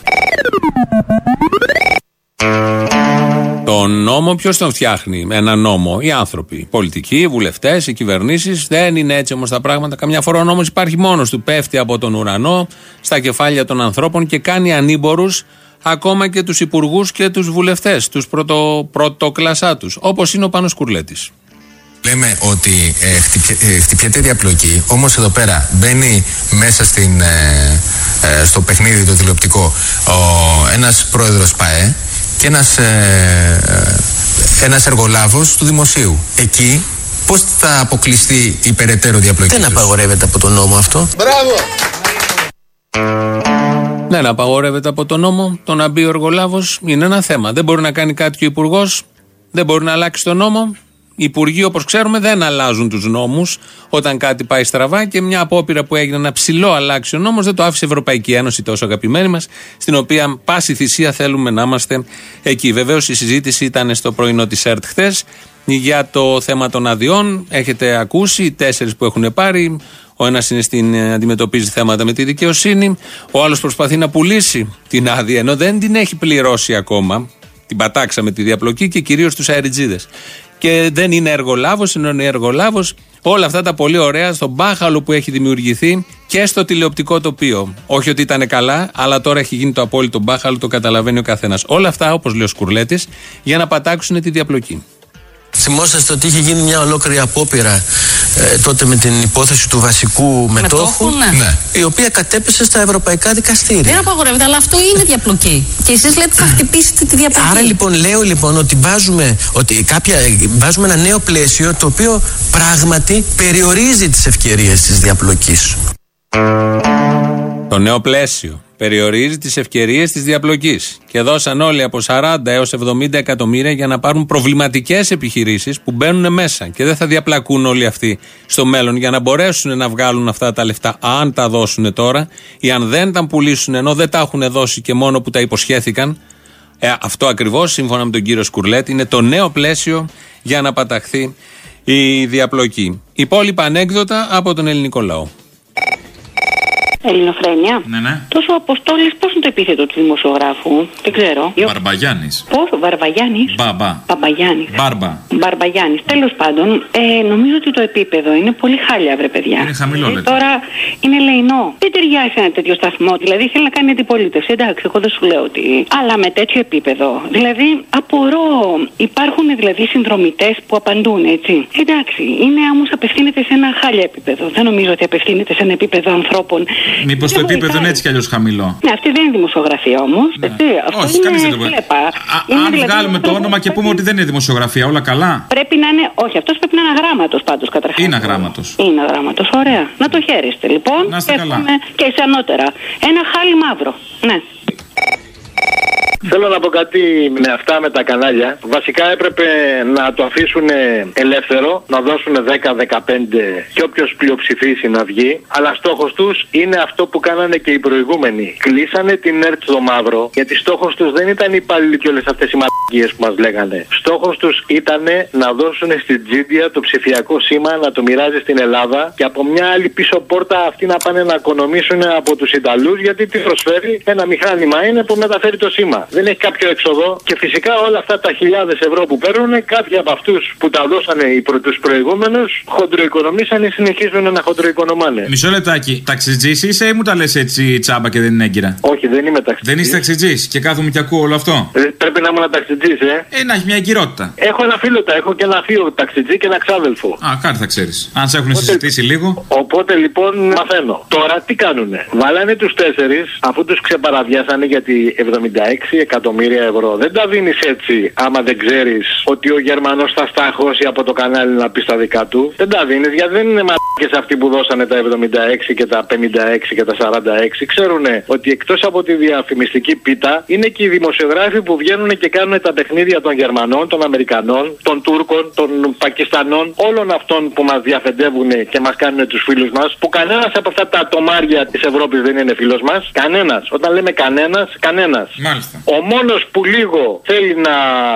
Τον νόμο ποιος τον φτιάχνει? Ένα νόμο. Οι άνθρωποι. Οι πολιτικοί, οι βουλευτές, οι κυβερνήσεις. Δεν είναι έτσι όμως τα πράγματα. Καμιά φορά ο νόμος υπάρχει μόνος του. Πέφτει από τον ουρανό στα κεφάλια των ανθρώπων και κάνει ανήμπορους ακόμα και τους υπουργούς και τους βουλευτές, τους πρωτοκλασσά τους. Όπως είναι ο Πάνος Κουρλέτης. Λέμε ότι χτυπιέται διαπλοκή, όμως εδώ πέρα μπαίνει μέσα στο παιχνίδι το τηλεοπτικό ένας πρόεδρος ΠΑΕ και ένας εργολάβος του δημοσίου. Εκεί πώς θα αποκλειστεί η περαιτέρω διαπλοκή? Δεν απαγορεύεται από τον νόμο αυτό. Μπράβο! Δεν απαγορεύεται από τον νόμο. Το να μπει ο εργολάβος είναι ένα θέμα. Δεν μπορεί να κάνει κάτι και ο υπουργός, δεν μπορεί να αλλάξει τον νόμο. Οι υπουργοί, όπως ξέρουμε, δεν αλλάζουν τους νόμους όταν κάτι πάει στραβά και μια απόπειρα που έγινε να ψηλό αλλάξει ο νόμος δεν το άφησε η Ευρωπαϊκή Ένωση, τόσο αγαπημένη μας, στην οποία πάση θυσία θέλουμε να είμαστε εκεί. Βεβαίως η συζήτηση ήταν στο πρωινό της ΕΡΤ χθες για το θέμα των αδειών. Έχετε ακούσει, οι 4 που έχουν πάρει. Ο ένας αντιμετωπίζει θέματα με τη δικαιοσύνη. Ο άλλος προσπαθεί να πουλήσει την άδεια ενώ δεν την έχει πληρώσει ακόμα. Την πατάξαμε τη διαπλοκή και κυρίως τους αεριτζίδες. Και δεν είναι εργολάβος, είναι εργολάβος. Όλα αυτά τα πολύ ωραία στον μπάχαλο που έχει δημιουργηθεί και στο τηλεοπτικό τοπίο. Όχι ότι ήταν καλά, αλλά τώρα έχει γίνει το απόλυτο μπάχαλο, το καταλαβαίνει ο καθένας. Όλα αυτά, όπως λέει ο Σκουρλέτης, για να πατάξουν τη διαπλοκή. Θυμόσαστε ότι είχε γίνει μια ολόκληρη απόπειρα τότε με την υπόθεση του βασικού μετόχου, ναι. Η οποία κατέπεσε στα ευρωπαϊκά δικαστήρια. Δεν απαγορεύεται, αλλά αυτό είναι διαπλοκή. Και εσείς λέτε θα χτυπήσετε τη διαπλοκή. Άρα λοιπόν λέω ότι βάζουμε ένα νέο πλαίσιο το οποίο πράγματι περιορίζει τις ευκαιρίες της διαπλοκής. Το νέο πλαίσιο περιορίζει τις ευκαιρίες της διαπλοκής και δώσαν όλοι από 40 έως 70 εκατομμύρια για να πάρουν προβληματικές επιχειρήσεις που μπαίνουν μέσα και δεν θα διαπλακούν όλοι αυτοί στο μέλλον για να μπορέσουν να βγάλουν αυτά τα λεφτά αν τα δώσουν τώρα ή αν δεν τα πουλήσουν ενώ δεν τα έχουν δώσει και μόνο που τα υποσχέθηκαν. Αυτό ακριβώς σύμφωνα με τον κύριο Σκουρλέτη είναι το νέο πλαίσιο για να παταχθεί η διαπλοκή. Υπόλοιπα ανέκδοτα από τον ελληνικό λαό. Ελληνοφρένεια. Ναι. Τόσο Αποστόλης, πώς είναι το επίθετο του δημοσιογράφου, δεν ξέρω. Μπαρμπαγιάννης. Πώς, Βαρβαγιάννης. Μπαμπαγιάννης. Μπαρμπαγιάννης. Τέλος πάντων, νομίζω ότι το επίπεδο είναι πολύ χάλια, βρε παιδιά. Είναι χαμηλό, λέτε. Τώρα είναι λεεινό. Δεν ταιριάζει ένα τέτοιο σταθμό. Δηλαδή θέλει να κάνει αντιπολίτευση. Εντάξει, εγώ δεν σου λέω ότι. Αλλά με τέτοιο επίπεδο. Δηλαδή απορώ. Υπάρχουν δηλαδή συνδρομητές που απαντούν, έτσι. Εντάξει, είναι όμως απευθύνεται σε ένα χάλια επίπεδο. Δεν νομίζω ότι απευθύνεται σε ένα επίπεδο ανθρώπων. Μήπως το επίπεδο είναι έτσι κι αλλιώς χαμηλό. Ναι, αυτή δεν είναι δημοσιογραφία όμως. Ναι. Όχι, κανείς δεν το βλέπει. Αν βγάλουμε το όνομα και πούμε ότι δεν είναι δημοσιογραφία, όλα καλά. Πρέπει να είναι. Όχι, αυτός πρέπει να είναι αγράμματος πάντως καταρχάς. Είναι αγράμματος. Είναι αγράμματος, ωραία. Να το χαίρεστε λοιπόν. Να είστε καλά. Και σε ανώτερα. Ένα χάλι μαύρο. Ναι. Θέλω να πω κάτι με αυτά με τα κανάλια. Βασικά έπρεπε να το αφήσουν ελεύθερο, να δώσουν 10-15 και όποιος πλειοψηφίσει να βγει. Αλλά στόχος τους είναι αυτό που κάνανε και οι προηγούμενοι. Κλείσανε την ΕΡΤ στο μαύρο, γιατί στόχος τους δεν ήταν οι υπάλληλοι και όλες αυτές οι μαλακίες που μας λέγανε. Στόχος τους ήταν να δώσουν στην Τζίντια το ψηφιακό σήμα, να το μοιράζει στην Ελλάδα και από μια άλλη πίσω πόρτα αυτοί να πάνε να οικονομήσουν από τους Ιταλούς, γιατί τι προσφέρει? Ένα μηχάνημα είναι που μεταφέρει φέρει το σήμα. Δεν έχει κάποιο έξοδο και φυσικά όλα αυτά τα χιλιάδες ευρώ που παίρνουν, κάποιοι από αυτούς που τα δώσανε τους προηγούμενους χοντροοικονομήσαν ή συνεχίζουν να χοντροοικονομάνε. Μισό λεπτάκι. Ταξιτζής είσαι ή μου τα λες έτσι τσάμπα και δεν είναι έγκυρα? Όχι, δεν είμαι ταξιτζής. Δεν είσαι ταξιτζής και κάθομαι και ακούω όλο αυτό. Πρέπει να ήμουν ταξιτζής, να έχει μια εγκυρότητα. Έχω ένα φίλο, έχω και ένα θείο ταξιτζή και ένα ξάδελφο. Α, κάτι θα ξέρεις. Αν σε έχουν συζητήσει λίγο. Οπότε λοιπόν μαθαίνω. Τώρα τι κάνουνε? Βάλανε τους 4 αφού τους ξεπαραδιάσανε γιατί 76 εκατομμύρια ευρώ. Δεν τα δίνεις έτσι άμα δεν ξέρεις ότι ο Γερμανός θα σταχώσει από το κανάλι να πει στα δικά του. Δεν τα δίνεις γιατί δεν είναι μαλάκες αυτοί που δώσανε τα 76 και τα 56 και τα 46. Ξέρουνε ότι εκτός από τη διαφημιστική πίτα είναι και οι δημοσιογράφοι που βγαίνουν και κάνουν τα παιχνίδια των Γερμανών, των Αμερικανών, των Τούρκων, των Πακιστανών, όλων αυτών που μας διαφεντεύουν και μας κάνουν τους φίλους μας. Που κανένας από αυτά τα ατομάρια της Ευρώπης δεν είναι φίλος μας. Κανένας. Όταν λέμε κανένας. Μάλιστα. Ο μόνος που λίγο θέλει να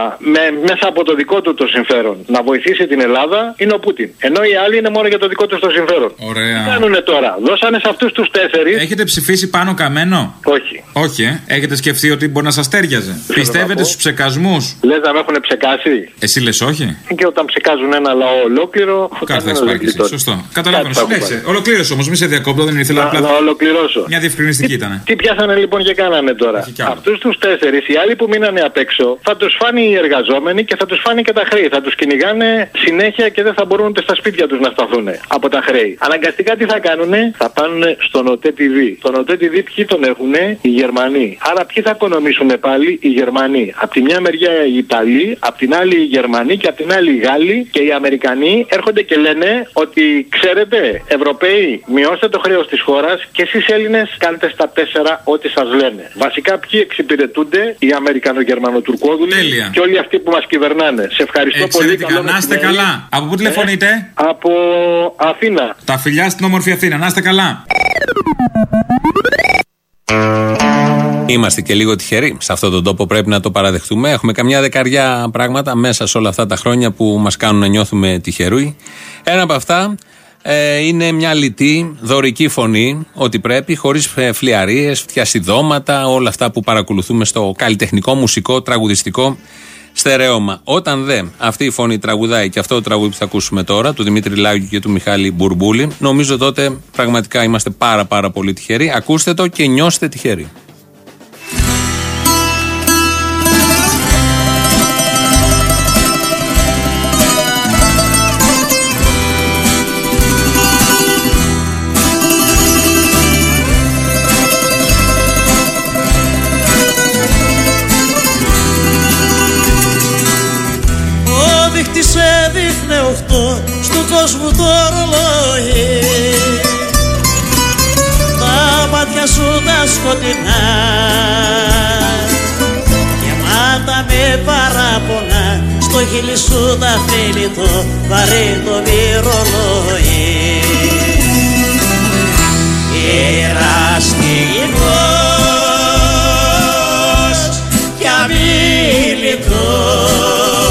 μέσα από το δικό του το συμφέρον να βοηθήσει την Ελλάδα είναι ο Πούτιν. Ενώ οι άλλοι είναι μόνο για το δικό του το συμφέρον. Ωραία. Τι κάνουνε τώρα? Δώσανε σε αυτούς τους 4. Έχετε ψηφίσει πάνω Καμένο? Όχι. Όχι, Έχετε σκεφτεί ότι μπορεί να σας τέριαζε? Πιστεύετε στους ψεκασμούς? Λες να με έχουν ψεκάσει? Εσύ λες όχι? Και όταν ψεκάζουν ένα λαό ολόκληρο. Κάτι θα εξπάρκει. Σωστό. Καταλαβαίνω. Συνέχισε. Ολοκλήρωσε όμως, μη σε διακόπτω, δεν ήθελα απλά. Να ολοκληρώσω. Μια διευκρινιστική ήταν. Τι πιάσανε λοιπόν και κάνανε τώρα? Αυτούς τους 4, οι άλλοι που μείνανε απ' έξω, θα τους φάνε οι εργαζόμενοι και θα τους φάνε και τα χρέη. Θα τους κυνηγάνε συνέχεια και δεν θα μπορούν ούτε στα σπίτια τους να σταθούν από τα χρέη. Αναγκαστικά τι θα κάνουνε? Θα πάνε στον ΟΤΕ TV. Τον ΟΤΕ TV ποιοι τον έχουνε? Οι Γερμανοί. Άρα ποιοι θα οικονομήσουν πάλι? Οι Γερμανοί. Απ' τη μια μεριά οι Ιταλοί, απ' την άλλη οι Γερμανοί και απ' την άλλη οι Γάλλοι και οι Αμερικανοί έρχονται και λένε ότι ξέρετε, Ευρωπαίοι, μειώστε το χρέος της χώρας και εσείς Έλληνες κάντε στα 4 ό,τι σας λένε. Βασικά ποιοι εξυπηρετούνται? Οι Αμερικανο-Γερμανο-Τουρκόδουλοι και όλοι αυτοί που μας κυβερνάνε. Σε ευχαριστώ πολύ. Να είστε καλά. Από πού τηλεφωνείτε? Από Αθήνα. Τα φιλιά στην όμορφη Αθήνα. Να είστε καλά. Είμαστε και λίγο τυχεροί σε αυτόν τον τόπο, πρέπει να το παραδεχτούμε. Έχουμε καμιά δεκαριά πράγματα μέσα σε όλα αυτά τα χρόνια που μας κάνουν να νιώθουμε τυχεροί. Ένα από αυτά είναι μια λιτή, δωρική φωνή, ό,τι πρέπει, χωρίς φλιαρίες, φτιασιδώματα, όλα αυτά που παρακολουθούμε στο καλλιτεχνικό, μουσικό, τραγουδιστικό στερεώμα. Όταν δε αυτή η φωνή τραγουδάει και αυτό το τραγούδι που θα ακούσουμε τώρα, του Δημήτρη Λάγιου και του Μιχάλη Μπουρμπούλη, νομίζω τότε πραγματικά είμαστε πάρα πολύ τυχεροί. Ακούστε το και νιώστε τυχεροί. Έδειχνε 8 στο κόσμο το ρολόι. Τα μάτια σου τα σκοτεινά γεμάτα με παράπονα, στο χείλι σου τα φίλη το βαρύ το μυρολόι. Εραστηγός και αμήλυτος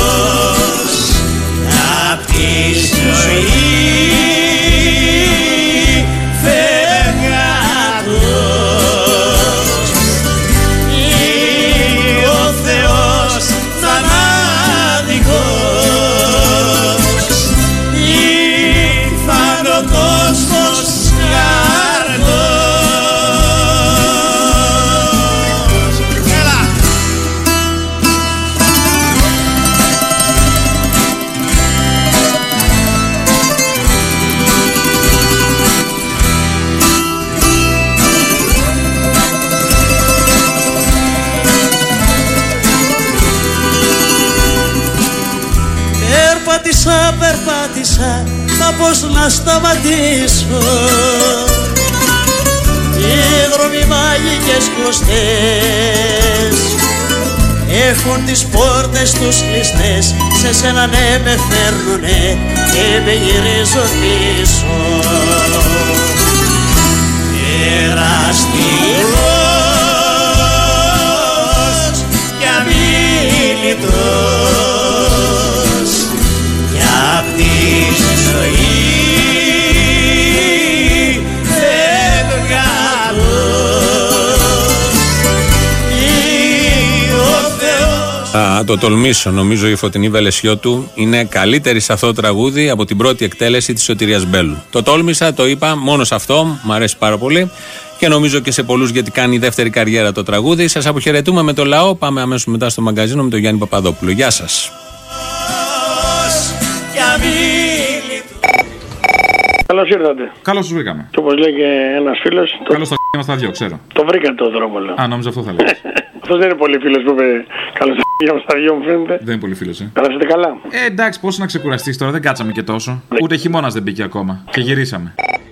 περπάτησα, μα πώς να σταματήσω? Οι δρόμοι μαγικές κλωστές έχουν τις πόρτες τους κλειστές. Σε σένα ναι με φέρνουνε και με γυρίζουν πίσω. Εραστηγός και αμήλυτος απ' τη ζωή φεύγατος, η Θα το τολμήσω. Νομίζω η Φωτεινή Βελεσιώτου είναι καλύτερη σε αυτό το τραγούδι από την πρώτη εκτέλεση της Σωτηρίας Μπέλου. Το τόλμησα, το είπα, μόνο σε αυτό. Μ' αρέσει πάρα πολύ. Και νομίζω και σε πολλούς, γιατί κάνει δεύτερη καριέρα το τραγούδι. Σας αποχαιρετούμε με το λαό. Πάμε αμέσως μετά στο μαγκαζίνο με τον Γιάννη Παπαδόπουλο. Γεια σας. Καλώς ήρθατε. Καλώς σας βρήκαμε. Και όπως λέει και ένας φίλος. Καλώς τα μας τα δυο, ξέρω. Το βρήκατε το δρόμο, λέω. Α, νόμιζα αυτό θα λέω. Αυτός δεν είναι πολύ φίλος που είπε καλώς τα στα δυο, μου φαίνεται. Δεν είναι πολύ φίλος, Καλά, είστε καλά. Εντάξει, πώς να ξεκουραστείς τώρα, δεν κάτσαμε και τόσο. Ούτε χειμώνας δεν μπήκε ακόμα. Και γυρίσαμε.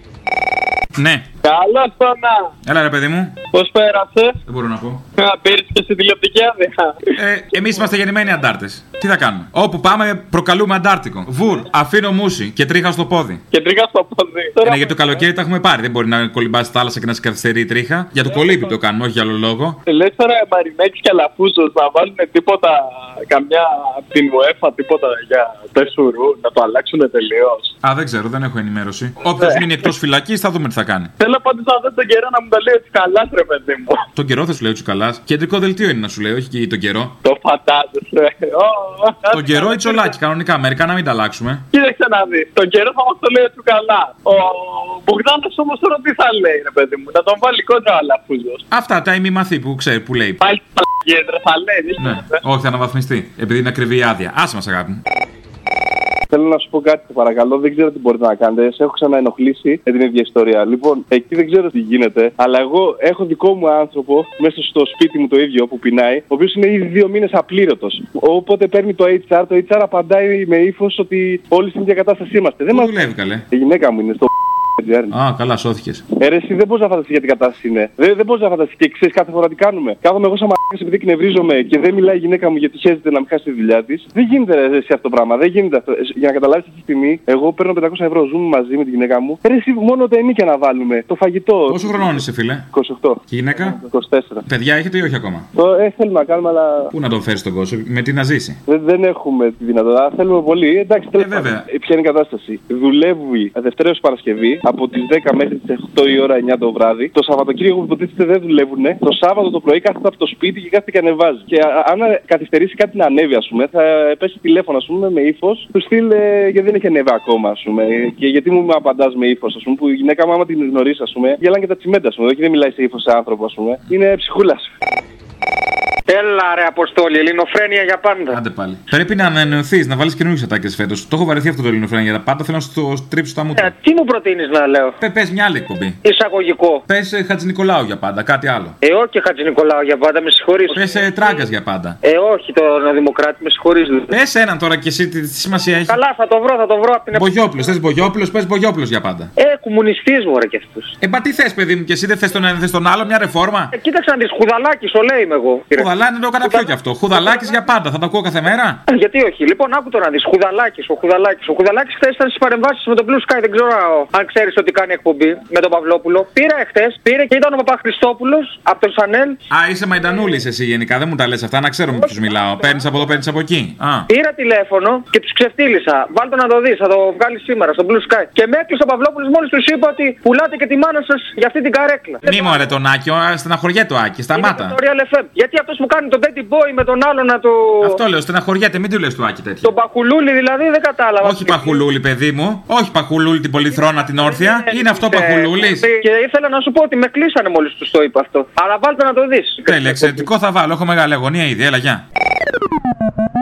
Ναι. Καλώς το να. Έλα ρε παιδί μου. Πώς πέρασε? Δεν μπορώ να πω. Πήρες και στη τηλεοπτική άδεια. Εμείς είμαστε γεννημένοι αντάρτες. Τι θα κάνουμε? Όπου πάμε προκαλούμε αντάρτικο. Βουρ, αφήνω μουσι και τρίχα στο πόδι. Και τρίχα στο πόδι. Ναι, γιατί το καλοκαίρι τα έχουμε πάρει. Δεν μπορεί να κολυμπάς στη θάλασσα και να σε καθυστερεί η τρίχα. Για το κολύμπι το κάνουμε, όχι για άλλο λόγο. Λες τώρα Μαρινάκης και Αλαφούζος να βάλουν τίποτα, καμιά από την UEFA, τίποτα για τεσουρού, να το αλλάξουν τελείως. Α, δεν ξέρω, δεν έχω ενημέρωση. Όποιος μείνει εκτός φυλακής θα δούμε τι θα κάνει. Θέλω πάντως να δω τον καιρό να μου το λέει ο Τσικαλάς, ρε παιδί μου. Τον καιρό θα σου λέει ο Τσικαλάς. Κεντρικό δελτίο είναι να σου λέει, όχι και τον καιρό. Το φαντάζεσαι. Τον καιρό ή τσολάκι, κανονικά. Μερικά να μην τα αλλάξουμε. Κοίταξε να δει. Τον καιρό θα μας το λέει ο Τσικαλάς. Ο Μπογδάνος όμως τώρα τι θα λέει, ρε παιδί μου. Να τον βάλει κόντρα ο Αλαφούζος. Αυτά τα ημιμαθή που ξέρει, που λέει. Πάλι παλαγέντρα θα λέει. Ναι. Όχι, θα αναβαθμιστεί. Επειδή είναι ακριβή η άδεια. Άσε μας, αγάπη μου. Θέλω να σου πω κάτι, παρακαλώ. Δεν ξέρω τι μπορείτε να κάνετε. Σε έχω ξαναενοχλήσει με την ίδια ιστορία. Λοιπόν, εκεί δεν ξέρω τι γίνεται, αλλά εγώ έχω δικό μου άνθρωπο μέσα στο σπίτι μου το ίδιο που πεινάει, ο οποίος είναι ήδη 2 μήνες απλήρωτος. Οπότε παίρνει το HR, το HR απαντάει με ύφος ότι όλοι στην ίδια κατάσταση είμαστε. Δεν δουλεύει καλέ. Η γυναίκα μου είναι στο. Α, καλά, σώθηκες. Εσύ δεν μπορείς να φανταστείς για την κατάσταση είναι. Δεν μπορείς να φανταστείς και ξέρεις κάθε φορά τι κάνουμε. Κάθομαι εγώ σαν μαλάκας επειδή εκνευρίζομαι και δεν μιλάει η γυναίκα μου γιατί χαίρεται να μην χάσει τη δουλειά της. Δεν γίνεται ρε, εσύ αυτό το πράγμα. Δεν γίνεται αυτό. Για να καταλάβεις αυτή τη στιγμή, εγώ παίρνω 500 ευρώ, ζούμε μαζί με τη γυναίκα μου. Εσύ μόνο τα ενίκια να βάλουμε. Το φαγητό. Πόσο χρονών είσαι, φίλε? 28. Και η γυναίκα? 24. Παιδιά έχετε ή όχι ακόμα? Θέλουμε να κάνουμε, αλλά. Πού να τον φέρει τον κόσμο, με τι να ζήσει? Δεν έχουμε τη δυνατότητα. Θέλουμε πολύ. Εντάξει, βέβαια. Ποια είναι η κατάσταση? Δουλεύει Δευτέρα έως Παρασκευή από τις 10 μέχρι τις 8 η ώρα 9 το βράδυ. Το Σαββατοκύριακο που υποτίθεται δεν δουλεύουν. Το Σάββατο το πρωί κάθεται από το σπίτι και κάθεται και ανεβάζει. Και αν καθυστερήσει κάτι να ανέβει, ας πούμε, θα πέσει τηλέφωνο, ας πούμε, με ύφος. Του στείλε γιατί δεν έχει ανέβει ακόμα, ας πούμε. Και γιατί μου απαντάς με ύφος, ας πούμε, που η γυναίκα μου, άμα την γνωρίσει, ας πούμε, γελάνε και τα τσιμέντα, ας πούμε. Όχι, δεν μιλάει σε ύφος σε άνθρωπο, ας πούμε. Είναι ψυχούλα. Έλα ρε Αποστόλη, ελληνοφρένεια για πάντα. Άντε πάλι. Πρέπει να ανανεωθείς, να βάλεις καινούργιες ατάκες φέτος. Το έχω βαρεθεί αυτό το ελληνοφρένεια για τα πάντα. Θέλω να στο τρίψω τα μούτρα. Τι μου προτείνεις να λέω? Πες μια άλλη εκπομπή. Εισαγωγικό. Πες Χατζηνικολάου για πάντα, κάτι άλλο. Όχι Χατζηνικολάου για πάντα, με συγχωρείς. Πες Τράγκας για πάντα. Όχι τον Δημοκράτη, με συγχωρείς. Πες έναν τώρα κι εσύ, τι σημασία έχει? Καλά, θα το βρω από την Μπογιόπουλος, θες Μπογιόπουλος, πες Μπογιόπουλος για πάντα. Κομμουνιστής μου ρε κι αυτούς. Μα τι θες παιδί μου, και εσύ δεν θες τον ένα, δεν θες τον άλλο, μια ρεφόρμα. Κοίταξε να δεις, Χουδαλάκης, ο λέει είμαι εγώ. Χουδαλά είναι το έκανα πιο κι αυτό. Χουδαλάκης για πάντα, θα το ακούω κάθε μέρα. Γιατί όχι, λοιπόν άκου τώρα να δεις. Ο Χουδαλάκης χθες ήταν στις παρεμβάσεις με τον Blue Sky, δεν ξέρω αν ξέρεις ότι κάνει εκπομπή με τον Παυλόπουλο. Πήρε και ήταν ο Παπαχρηστόπουλος από τον Σανέλ. Α, είσαι μαϊντανούλης εσύ γενικά, δεν μου τα λες αυτά, να ξέρω με ποιους μιλάω. Παίρνεις από εδώ, παίρνεις από εκεί. Πήρα τηλέφωνο και τους ξεφτύλισα. Βάλτε να το δεις, θα το βγάλει σήμερα στο Blue Sky. Και με έκλεισε ο Παυλόπουλος μόλις τους είπα ότι πουλάτε και τη μάνα σας για αυτή την καρέκλα. Μη μου αρε τον Άκη, στεναχωριέται ο Άκη, σταμάτα. Γιατί αυτός που κάνει τον Daddy Boy με τον άλλο να το. Αυτό λέω, στεναχωριέται, μην του λες του Άκη τέτοιο. Τον Παχουλούλη δηλαδή δεν κατάλαβα. Όχι Παχουλούλη, παιδί μου. Όχι Παχουλούλη την πολυθρόνα την όρθια. Είναι αυτό Παχουλούλης. Και ήθελα να σου πω ότι με κλείσανε μόλις του το είπα αυτό. Αλλά βάλτε να το δεις. Τέλεια, εξαιρετικό θα βάλω. Έχω μεγάλη αγωνία ήδη, έλα γεια.